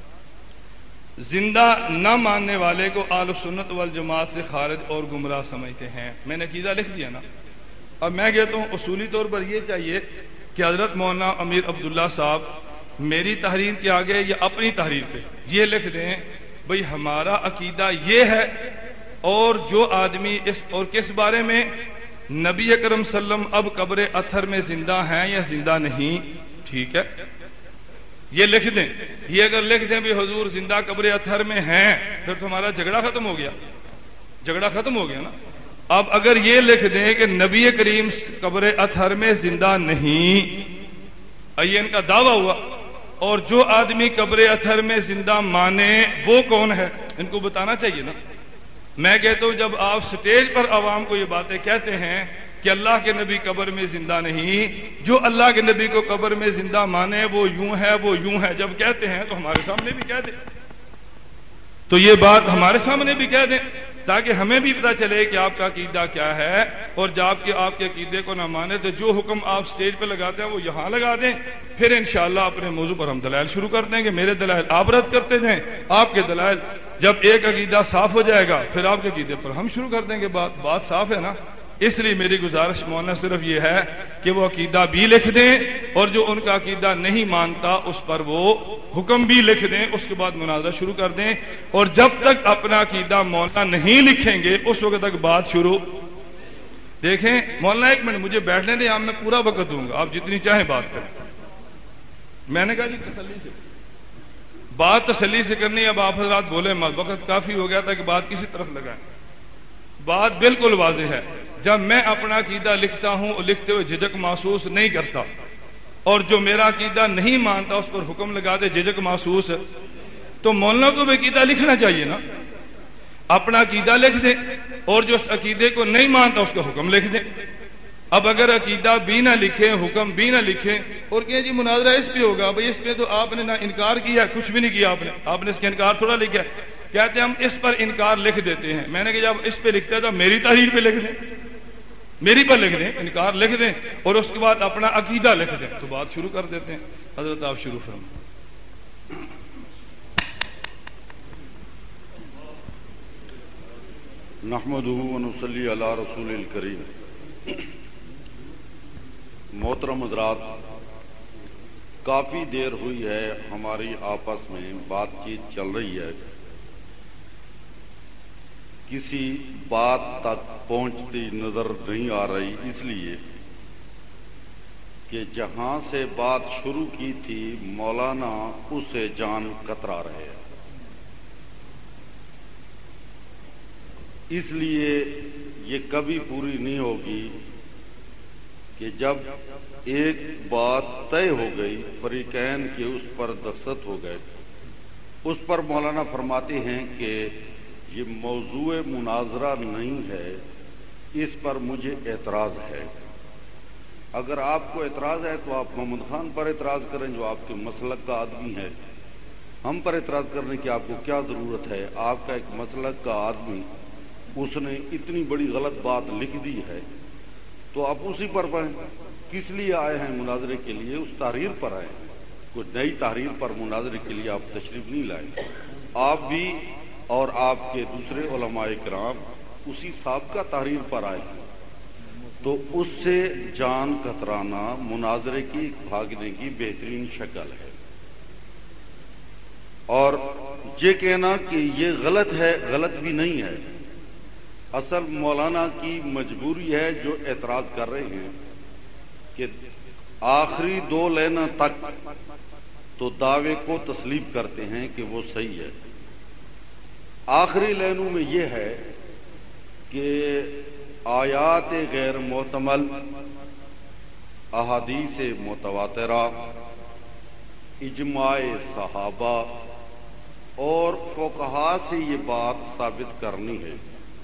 زندہ نہ ماننے والے کو اہل سنت والجماعت سے خارج اور گمراہ سمجھتے ہیں. میں نے عقیدہ لکھ دیا نا. اب میں کہتا ہوں اصولی طور پر یہ چاہیے کہ حضرت مولانا امیر عبداللہ صاحب میری تحریر کے آگے یا اپنی تحریر پہ یہ لکھ دیں بھئی ہمارا عقیدہ یہ ہے، اور جو آدمی اس اور کس بارے میں، نبی اکرم صلی اللہ علیہ وسلم اب قبر اطہر میں زندہ ہیں یا زندہ نہیں. ٹھیک ہے، یہ لکھ دیں. یہ اگر لکھ دیں بھی حضور زندہ قبر اطہر میں ہیں، پھر تو ہمارا جھگڑا ختم ہو گیا، جھگڑا ختم ہو گیا نا. اب اگر یہ لکھ دیں کہ نبی کریم قبر اطہر میں زندہ نہیں، یہ ان کا دعویٰ ہوا، اور جو آدمی قبر اطہر میں زندہ مانے وہ کون ہے؟ ان کو بتانا چاہیے نا. میں کہتا ہوں جب آپ سٹیج پر عوام کو یہ باتیں کہتے ہیں کہ اللہ کے نبی قبر میں زندہ نہیں، جو اللہ کے نبی کو قبر میں زندہ مانے وہ یوں ہے وہ یوں ہے، جب کہتے ہیں تو ہمارے سامنے بھی کہہ دیں، تو یہ بات ہمارے سامنے بھی کہہ دیں تاکہ ہمیں بھی پتہ چلے کہ آپ کا عقیدہ کیا ہے. اور جب کہ آپ کے عقیدے کو نہ مانے تو جو حکم آپ سٹیج پہ لگاتے ہیں وہ یہاں لگا دیں. پھر انشاءاللہ اپنے موضوع پر ہم دلائل شروع کر دیں گے. میرے دلائل آپ رد کرتے جائیں، آپ کے دلائل. جب ایک عقیدہ صاف ہو جائے گا پھر آپ کے عقیدے پر ہم شروع کر دیں گے. بات بات صاف ہے نا. اس لیے میری گزارش مولانا صرف یہ ہے کہ وہ عقیدہ بھی لکھ دیں، اور جو ان کا عقیدہ نہیں مانتا اس پر وہ حکم بھی لکھ دیں. اس کے بعد مناظرہ شروع کر دیں. اور جب تک اپنا عقیدہ مولانا نہیں لکھیں گے اس وقت تک بات شروع. دیکھیں مولانا ایک منٹ مجھے بیٹھنے دیں، آپ میں پورا وقت دوں گا، آپ جتنی چاہیں بات کریں. میں نے کہا جی تسلی سے بات تسلی سے کرنی. اب آپ حضرات بولے مت، وقت کافی ہو گیا تھا کہ بات کسی طرف لگائیں. بات بالکل واضح ہے. جب میں اپنا عقیدہ لکھتا ہوں اور لکھتے ہوئے جھجک محسوس نہیں کرتا، اور جو میرا عقیدہ نہیں مانتا اس پر حکم لگا دے جھجک محسوس، تو مولانا کو بھی عقیدہ لکھنا چاہیے نا. اپنا عقیدہ لکھ دیں، اور جو اس عقیدے کو نہیں مانتا اس کا حکم لکھ دیں. اب اگر عقیدہ بھی نہ لکھیں، حکم بھی نہ لکھیں، اور کہیں جی مناظرہ اس پہ ہوگا، بھائی اس پہ تو آپ نے نہ انکار کیا، کچھ بھی نہیں کیا آپ نے آپ نے اس کا انکار تھوڑا لکھا. کہتے ہیں ہم اس پر انکار لکھ دیتے ہیں. میں نے کہا جب اس پہ لکھتے ہیں تو میری تحریر پہ لکھ دیں، میری پر لکھ دیں، انکار لکھ دیں، اور اس کے بعد اپنا عقیدہ لکھ دیں، تو بات شروع کر دیتے ہیں. حضرت آپ شروع فرمائیں. نحمدہ ونصلی علی رسول الکریم. محترم حضرات، کافی دیر ہوئی ہے ہماری آپس میں بات چیت چل رہی ہے، کسی بات تک پہنچتی نظر نہیں آ رہی، اس لیے کہ جہاں سے بات شروع کی تھی مولانا اس سے جان کترا رہے ہیں. اس لیے یہ کبھی پوری نہیں ہوگی کہ جب ایک بات طے ہو گئی، فریقین کے اس پر دستخط ہو گئے، اس پر مولانا فرماتے ہیں کہ یہ موضوع مناظرہ نہیں ہے، اس پر مجھے اعتراض ہے. اگر آپ کو اعتراض ہے تو آپ محمد خان پر اعتراض کریں جو آپ کے مسلک کا آدمی ہے. ہم پر اعتراض کرنے کی آپ کو کیا ضرورت ہے؟ آپ کا ایک مسلک کا آدمی، اس نے اتنی بڑی غلط بات لکھ دی ہے تو آپ اسی پر پائیں. کس لیے آئے ہیں مناظرے کے لیے؟ اس تحریر پر آئے ہیں. کوئی نئی تحریر پر مناظرے کے لیے آپ تشریف نہیں لائے. آپ بھی اور آپ کے دوسرے علماء کرام اسی سابقہ تحریر پر آئے ہیں. تو اس سے جان کترانا مناظرے کی بھاگنے کی بہترین شکل ہے. اور یہ کہنا کہ یہ غلط ہے، غلط بھی نہیں ہے. اصل مولانا کی مجبوری ہے جو اعتراض کر رہے ہیں کہ آخری دو لینوں تک تو دعوے کو تسلیم کرتے ہیں کہ وہ صحیح ہے. آخری لینوں میں یہ ہے کہ آیات غیر محتمل، احادیث متواترہ، اجماع صحابہ اور فقہا سے یہ بات ثابت کرنی ہے.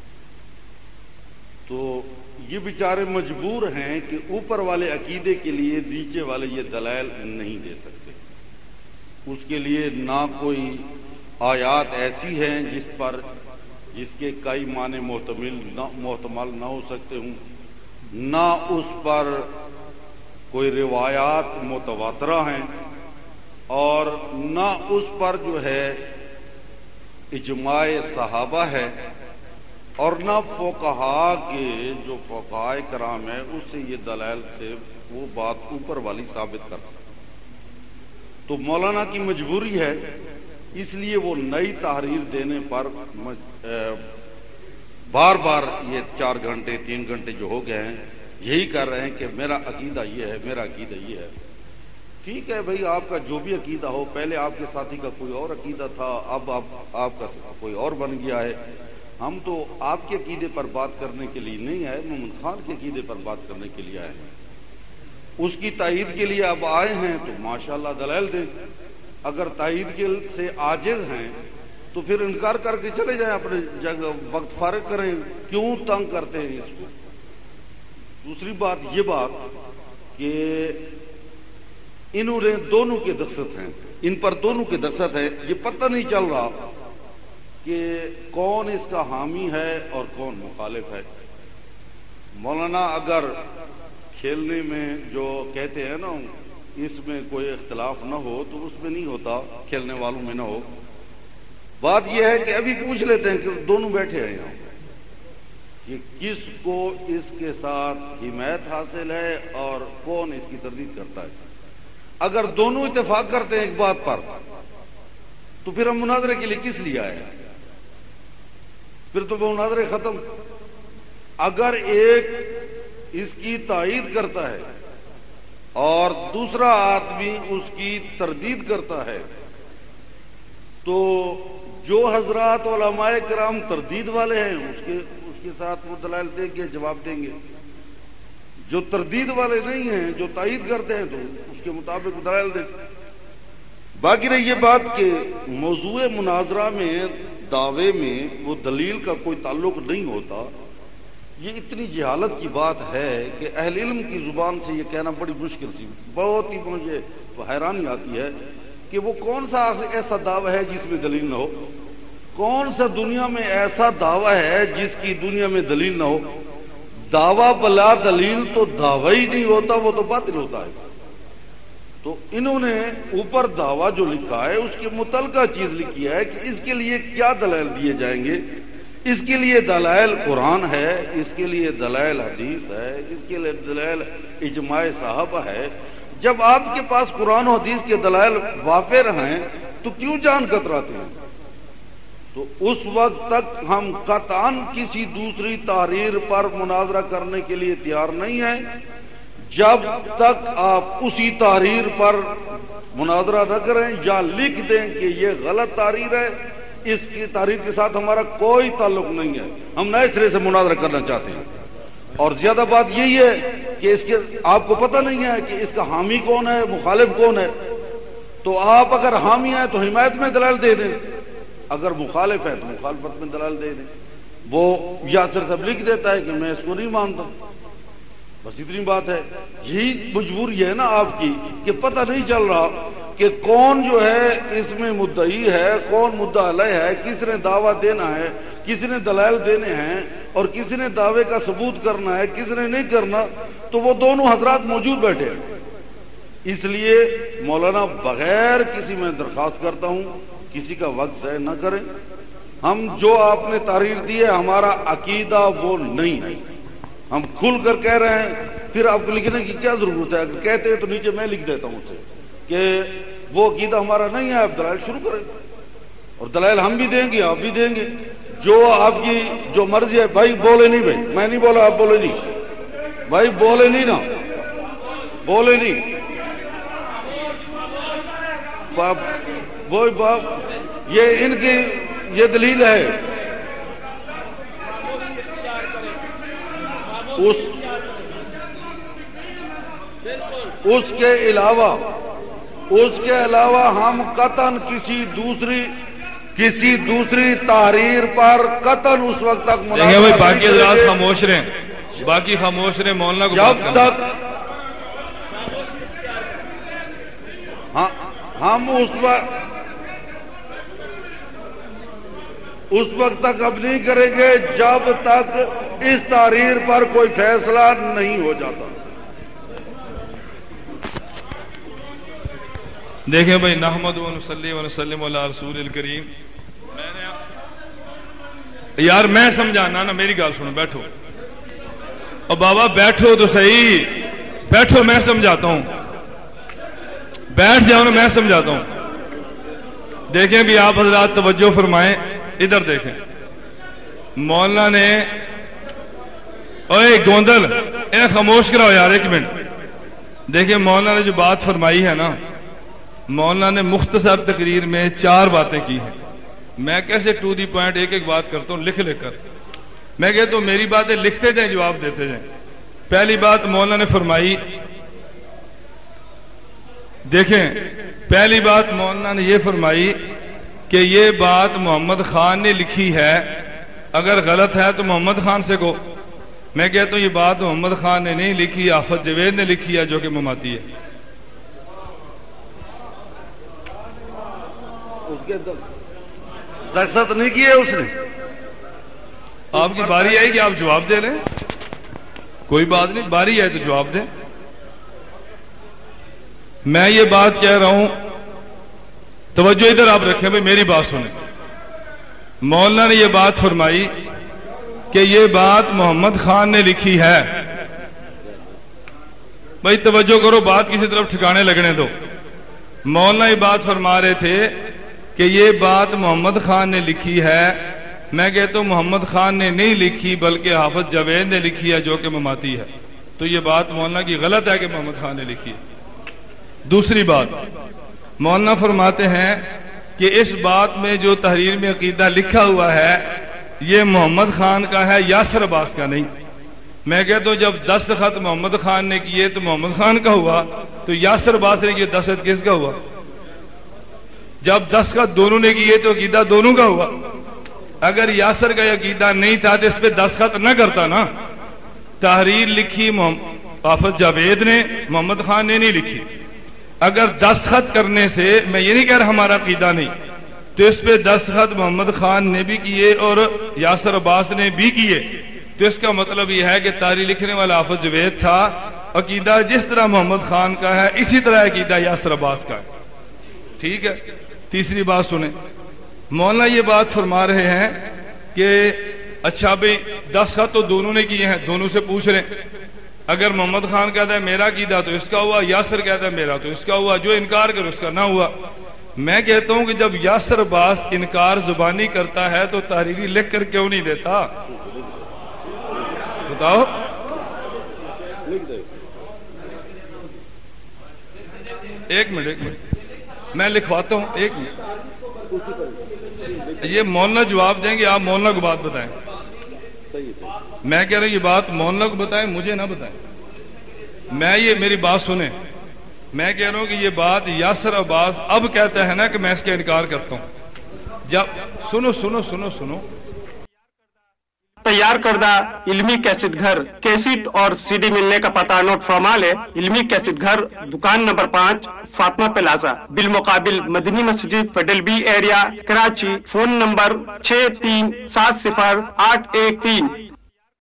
تو یہ بیچارے مجبور ہیں کہ اوپر والے عقیدے کے لیے نیچے والے یہ دلائل نہیں دے سکتے. اس کے لیے نہ کوئی آیات ایسی ہیں جس پر جس کے کئی معنی محتمل نہ محتمل نہ ہو سکتے ہوں، نہ اس پر کوئی روایات متواترہ ہیں، اور نہ اس پر جو ہے اجماع صحابہ ہے، اور نہ فقہا کے جو فقہاء کرام ہیں اس سے یہ دلائل سے وہ بات اوپر والی ثابت کر سکتے. تو مولانا کی مجبوری ہے، اس لیے وہ نئی تحریر دینے پر بار بار یہ چار گھنٹے تین گھنٹے جو ہو گئے ہیں یہی کر رہے ہیں کہ میرا عقیدہ یہ ہے، میرا عقیدہ یہ ہے. ٹھیک ہے بھائی، آپ کا جو بھی عقیدہ ہو. پہلے آپ کے ساتھی کا کوئی اور عقیدہ تھا، اب آپ آپ کا کوئی اور بن گیا ہے. ہم تو آپ کے عقیدے پر بات کرنے کے لیے نہیں آئے، محمد خان کے عقیدے پر بات کرنے کے لیے آئے ہیں. اس کی تائید کے لیے اب آئے ہیں تو ماشاءاللہ دلائل دیں. اگر تائید کے سے عاجز ہیں تو پھر انکار کر کے چلے جائیں، اپنے جگہ وقت فارغ کریں. کیوں تنگ کرتے ہیں اس کو؟ دوسری بات یہ بات کہ انہوں نے دونوں کے دستخط ہیں، ان پر دونوں کے دستخط ہیں. یہ پتہ نہیں چل رہا کہ کون اس کا حامی ہے اور کون مخالف ہے. مولانا اگر کھیلنے میں جو کہتے ہیں نا اس میں کوئی اختلاف نہ ہو تو اس میں نہیں ہوتا، کھیلنے والوں میں نہ ہو. بات یہ ہے کہ ابھی پوچھ لیتے ہیں کہ دونوں بیٹھے ہیں یہاں کہ کس کو اس کے ساتھ حمایت حاصل ہے اور کون اس کی تردید کرتا ہے. اگر دونوں اتفاق کرتے ہیں ایک بات پر تو پھر ہم مناظرے کے لیے کس لیے آئے؟ پھر تو وہ مناظرے ختم. اگر ایک اس کی تائید کرتا ہے اور دوسرا آدمی اس کی تردید کرتا ہے تو جو حضرات علماء کرام تردید والے ہیں اس کے اس کے ساتھ وہ دلائل دیں گے، جواب دیں گے. جو تردید والے نہیں ہیں، جو تائید کرتے ہیں تو اس کے مطابق دلائل دیں. باقی رہی یہ بات کہ موضوع مناظرہ میں دعوے میں وہ دلیل کا کوئی تعلق نہیں ہوتا، یہ اتنی جہالت کی بات ہے کہ اہل علم کی زبان سے یہ کہنا بڑی مشکل سی. بہت ہی مجھے حیرانی آتی ہے کہ وہ کون سا ایسا دعویٰ ہے جس میں دلیل نہ ہو؟ کون سا دنیا میں ایسا دعویٰ ہے جس کی دنیا میں دلیل نہ ہو؟ دعویٰ بلا دلیل تو دعویٰ ہی نہیں ہوتا، وہ تو باطل ہوتا ہے. تو انہوں نے اوپر دعویٰ جو لکھا ہے اس کی متعلقہ چیز لکھی ہے کہ اس کے لیے کیا دلائل دیے جائیں گے. اس کے لیے دلائل قرآن ہے، اس کے لیے دلائل حدیث ہے، اس کے لیے دلائل اجماع صحابہ ہے. جب آپ کے پاس قرآن و حدیث کے دلائل وافر ہیں تو کیوں جان کتراتے ہیں؟ تو اس وقت تک ہم قطعاً کسی دوسری تحریر پر مناظرہ کرنے کے لیے تیار نہیں ہیں جب تک آپ اسی تحریر پر مناظرہ نہ کریں یا لکھ دیں کہ یہ غلط تحریر ہے، اس کی تحریر کے ساتھ ہمارا کوئی تعلق نہیں ہے، ہم نئے سرے سے مناظرہ کرنا چاہتے ہیں. اور زیادہ بات یہی ہے کہ اس کے آپ کو پتہ نہیں ہے کہ اس کا حامی کون ہے، مخالف کون ہے. تو آپ اگر حامی ہیں تو حمایت میں دلائل دے دیں، اگر مخالف ہے تو مخالفت میں دلائل دے دیں. وہ یاسر صاحب لکھ دیتا ہے کہ میں اس کو نہیں مانتا، بس اتنی بات ہے. یہی مجبوری ہے نا آپ کی کہ پتہ نہیں چل رہا کہ کون جو ہے اس میں مدعی ہے، کون مدعا علیہ ہے، کس نے دعویٰ دینا ہے، کسی نے دلائل دینے ہیں اور کسی نے دعوے کا ثبوت کرنا ہے، کسی نے نہیں کرنا، تو وہ دونوں حضرات موجود بیٹھے ہیں۔ اس لیے مولانا بغیر کسی میں درخواست کرتا ہوں کسی کا وقت ضائع نہ کریں۔ ہم جو آپ نے تحریر دی ہے ہمارا عقیدہ وہ نہیں ہے، ہم کھل کر کہہ رہے ہیں، پھر آپ کو لکھنے کی کیا ضرورت ہے؟ اگر کہتے ہیں تو نیچے میں لکھ دیتا ہوں اسے کہ وہ عقیدہ ہمارا نہیں ہے، آپ دلائل شروع کریں، اور دلائل ہم بھی دیں گے، آپ بھی دیں گے، جو آپ کی جو مرضی ہے۔ بھائی بولے نہیں، بھائی میں نہیں بولا، آپ بولے نہیں، بھائی بولے نہیں نا، بولے نہیں باپ، وہی باپ، یہ ان کی یہ دلیل ہے۔ اس اس کے علاوہ اس کے علاوہ ہم قطعاً کسی دوسری کسی دوسری تحریر پر قطعاً اس وقت تک دیکھیں بھائی باقی حضرات خاموش رہیں، باقی خاموش رہیں، مولانا کو جب تک ہاں ہم اس وقت اس وقت تک اب نہیں کریں گے جب تک اس تحریر پر کوئی فیصلہ نہیں ہو جاتا۔ دیکھیں بھائی نحمد و نصلی و نسلم علی رسول الکریم، میں نے یار میں سمجھانا نا، میری گال سنو، بیٹھو اور بابا بیٹھو تو صحیح، بیٹھو میں سمجھاتا ہوں، بیٹھ جاؤ نا میں سمجھاتا ہوں۔ دیکھیں بھی آپ حضرات توجہ فرمائیں، ادھر دیکھیں، مولانا نے اوے گوندل انہیں خاموش کراؤ یار ایک منٹ۔ دیکھیں مولانا نے جو بات فرمائی ہے نا، مولانا نے مختصر تقریر میں چار باتیں کی ہیں۔ میں کیسے ٹو دی پوائنٹ ایک ایک بات کرتا ہوں لکھ لکھ کر، میں کہتا ہوں میری باتیں لکھتے جائیں، جواب دیتے جائیں۔ پہلی بات مولانا نے فرمائی، دیکھیں پہلی بات مولانا نے یہ فرمائی کہ یہ بات محمد خان نے لکھی ہے، اگر غلط ہے تو محمد خان سے کو۔ میں کہتا ہوں یہ بات محمد خان نے نہیں لکھی، آفت جوید نے لکھی ہے جو کہ مماتی ہے۔ اس کے دستخط نہیں کیے اس نے۔ آپ کی باری آئی کہ آپ جواب دے لیں، کوئی بات نہیں، باری آئے تو جواب دیں۔ میں یہ بات کہہ رہا ہوں، توجہ ادھر آپ رکھیں بھائی، میری بات سنیں۔ مولانا نے یہ بات فرمائی کہ یہ بات محمد خان نے لکھی ہے، بھائی توجہ کرو، بات کسی طرف ٹھکانے لگنے دو۔ مولانا یہ بات فرما رہے تھے کہ یہ بات محمد خان نے لکھی ہے، میں کہتا ہوں محمد خان نے نہیں لکھی بلکہ حافظ جاوید نے لکھی ہے جو کہ مماتی ہے، تو یہ بات مولانا کی غلط ہے کہ محمد خان نے لکھی ہے۔ دوسری بات مولانا فرماتے ہیں کہ اس بات میں جو تحریر میں عقیدہ لکھا ہوا ہے یہ محمد خان کا ہے، یاسر عباس کا نہیں۔ میں کہتا ہوں جب دستخط محمد خان نے کیے تو محمد خان کا ہوا، تو یاسر عباس نے کیے دستخط کس کا ہوا؟ جب دستخط دونوں نے کیے تو عقیدہ دونوں کا ہوا۔ اگر یاسر کا عقیدہ نہیں تھا تو اس پہ دستخط نہ کرتا نا۔ تحریر لکھی حافظ جاوید نے، محمد خان نے نہیں لکھی۔ اگر دستخط کرنے سے، میں یہ نہیں کہہ رہا ہمارا عقیدہ نہیں، تو اس پہ دستخط محمد خان نے بھی کیے اور یاسر عباس نے بھی کیے، تو اس کا مطلب یہ ہے کہ تحریر لکھنے والا حافظ جاوید تھا، عقیدہ جس طرح محمد خان کا ہے اسی طرح عقیدہ یاسر عباس کا ہے۔ ٹھیک ہے، تیسری بات سنیں، مولانا یہ بات فرما رہے ہیں کہ اچھا بھائی دستخط تو دونوں نے کیے ہیں، دونوں سے پوچھ رہے ہیں، اگر محمد خان کہتا ہے میرا عقیدہ تو اس کا ہوا، یاسر کہتا ہے میرا تو اس کا ہوا، جو انکار کرے اس کا نہ ہوا۔ میں کہتا ہوں کہ جب یاسر عباس انکار زبانی کرتا ہے تو تحریری لکھ کر کیوں نہیں دیتا؟ بتاؤ۔ ایک منٹ ایک منٹ میں لکھواتا ہوں، ایک منٹ، یہ مولانا جواب دیں گے، آپ مولانا کو بات بتائیں۔ میں کہہ رہا ہوں یہ بات مولانا کو بتائیں، مجھے نہ بتائیں۔ میں یہ میری بات سنیں، میں کہہ رہا ہوں کہ یہ بات یاسر عباس اب کہتا ہے نا کہ میں اس کا انکار کرتا ہوں۔ جب سنو سنو سنو سنو تیار کردہ علمی کیسٹ گھر، کیسٹ اور سی ڈی ملنے کا پتہ نوٹ فرمال ہے۔ علمی کیسٹ گھر، دکان نمبر پانچ، فاطمہ پلازا، بالمقابل Madni Masjid, Federal B Area, Karachi. Phone number چھ تین سات صفر آٹھ ایک تین۔